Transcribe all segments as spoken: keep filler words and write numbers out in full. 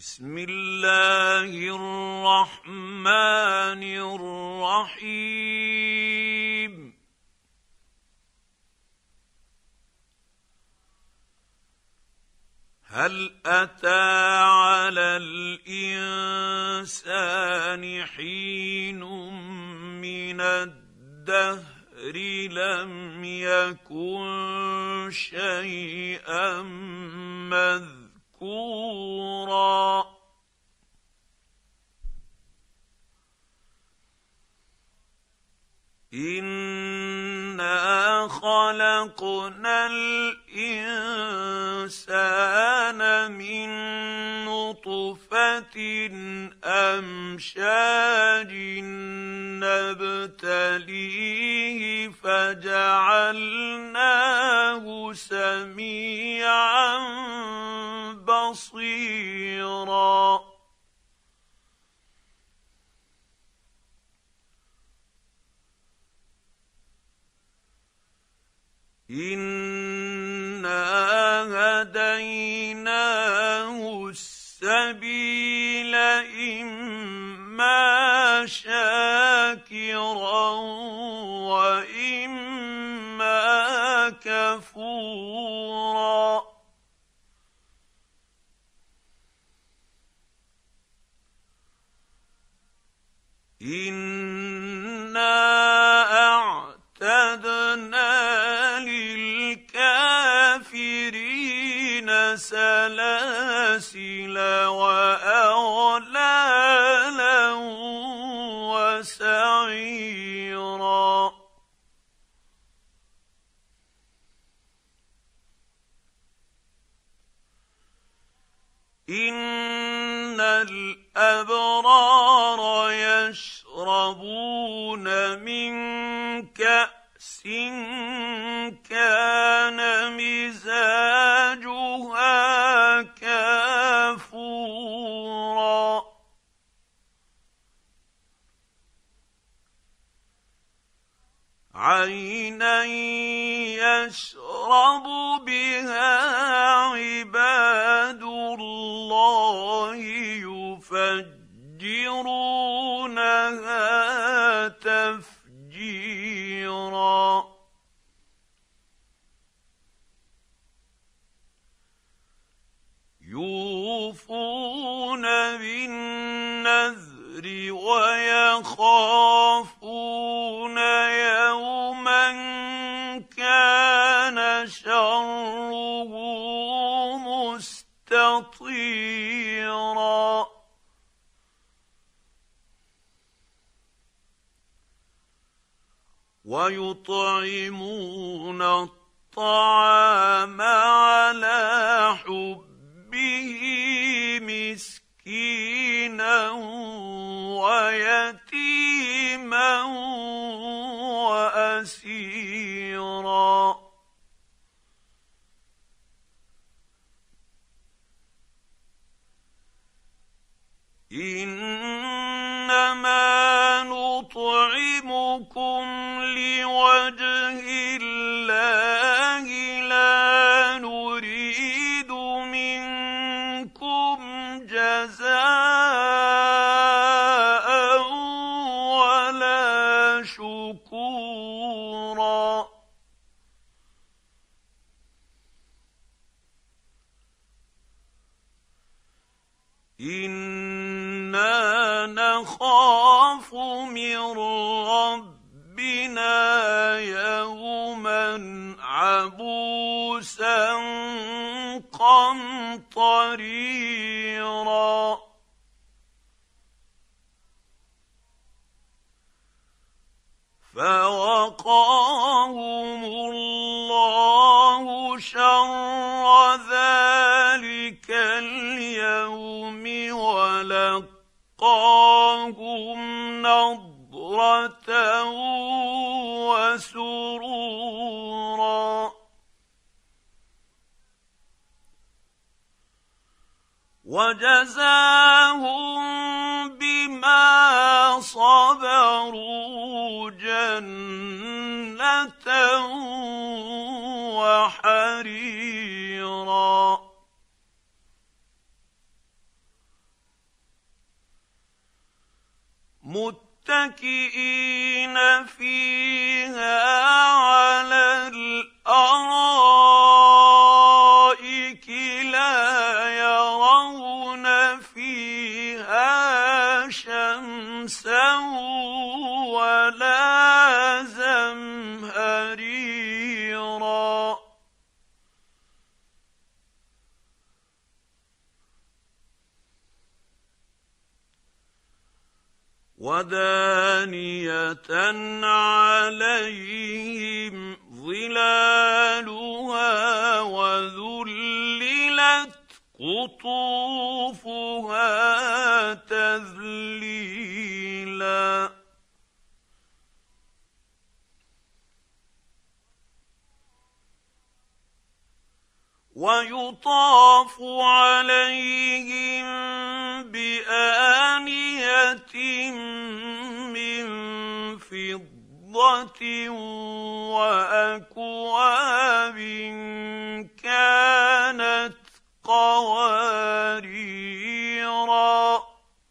بسم الله الرحمن الرحيم. هل أتى على الإنسان حين من الدهر لم يكن شيئا مذكورا إنا خلقنا الإنسان من نطفة أمشاج نبتليه فجعلناه سميعا بصيرا إنا هديناه السبيل إما شاكرا وإما كفورا إنا أعتدنا للكافرين سلاسل وأغلالا وسعيرا إن الأبرار يشربون من كأس كان مزاجها كافورا عينا يشرب بها عباد الله يفجرونها تفجيرا يوفون بالنذر ويخافون يوما كان شره مستطيرا ويطعمون الطعام على حبه مسكينا ويتيما وأسيرا إنما نطعمكم لوجه الله لا نريد منكم جزاء ولا شكورا إنا نخاف من ربنا يوما عبوسا قمطريرا فوقاهم الله شر ذلك اليوم ولقاهم نضرة وسرورا وجزاهم بما صبروا جنة وحريرا. متكئين فيها على الأرائك لا يرون فيها شمسا ولا زمهريرا ودانية عليهم ظلالها وذللت قطوفها تذليلا ويطاف عليهم بآنية من فضة وأكواب كانت قواريرا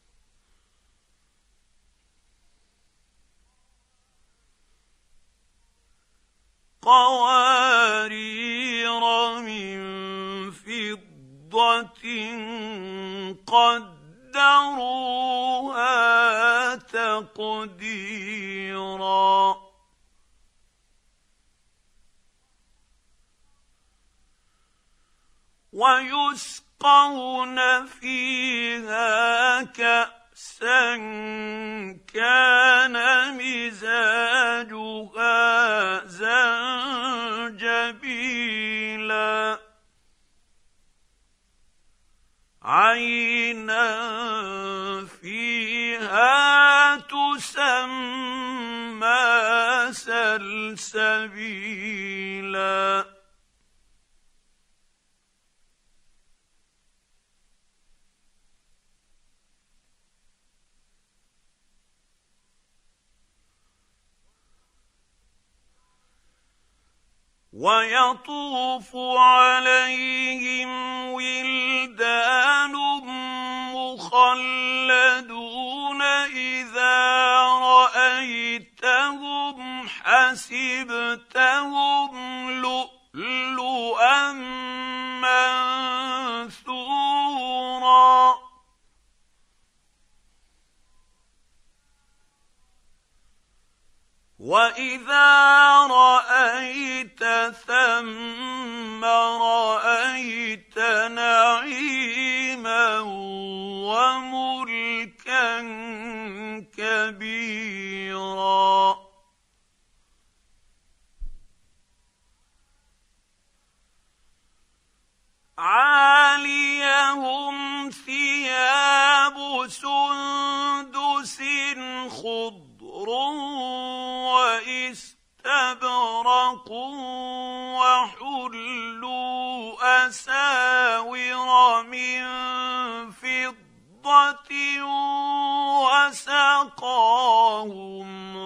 قوارير من فضة قدروها تقديرا ويسقون فيها كأسا كان مزاجها زنجبيلا عينا فيها تسمى سلسبيلا ويطوف عليهم ولدان مخلدون إذا رأيتهم حسبتهم لؤلؤا منثورا وإذا رأيت ثم رأيت نعيما وملكا كبيرا عاليهم ثياب سندس خضر واستبرق وحلوا أساور من فضة وسقاهم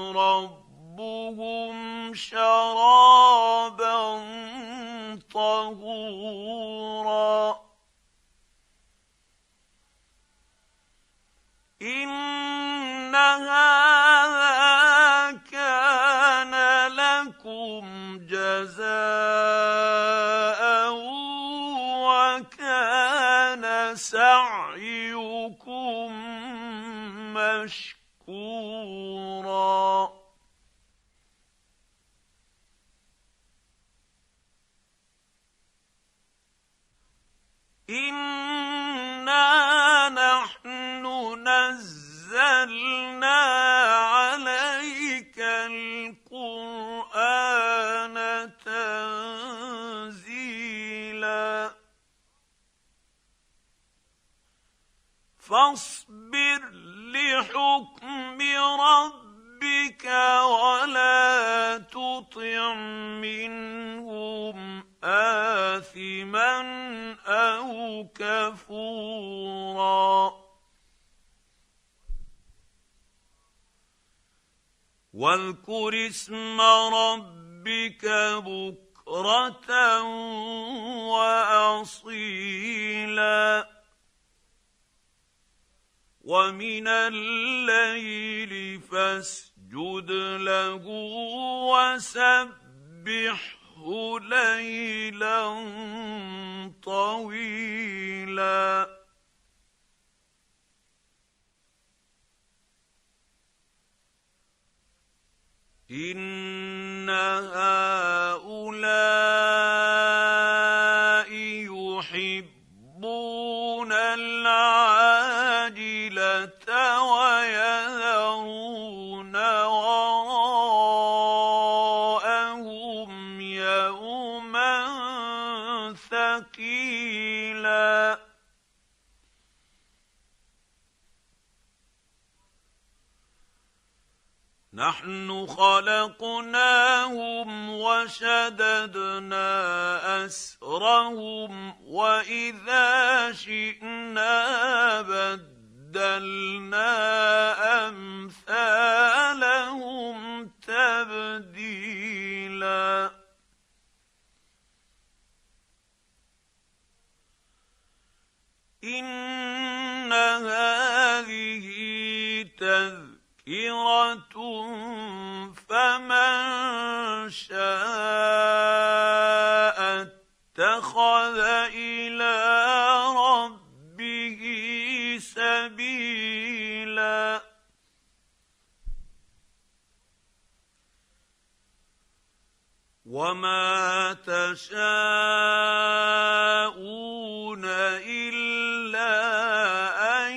ربهم شرابا طهورا إن هذا كان لكم جزاء وكان سعيكم مشكورا إنا نحن نزلنا عليك القرآن تنزيلا فاصبر لحكم ربك ولا تطع منهم آثما أو كفورا واذكر اسم ربك بكرة وأصيلا ومن الليل فاسجد له وسبحه ليلا طويلا إن هؤلاء يحبون العاجلة ويذرون وراءهم يوما ثقيلا نحن خلقناهم وشددنا أسرهم وإذا شئنا بدلنا أمثالهم تبديلا إن هذه تذكرة فمن شاء اتخذ إلى ربه سبيلا وما تشاءون إلا أن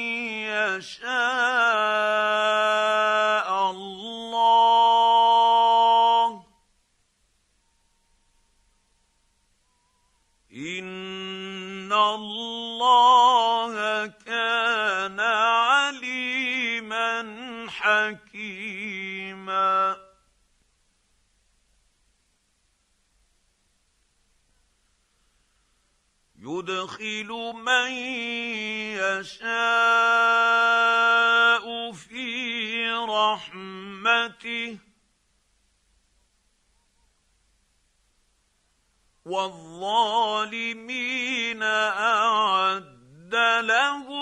يشاء الله إن الله كان عليما حكيما يدخل من يشاء في رحمته والظالمين أعد لهم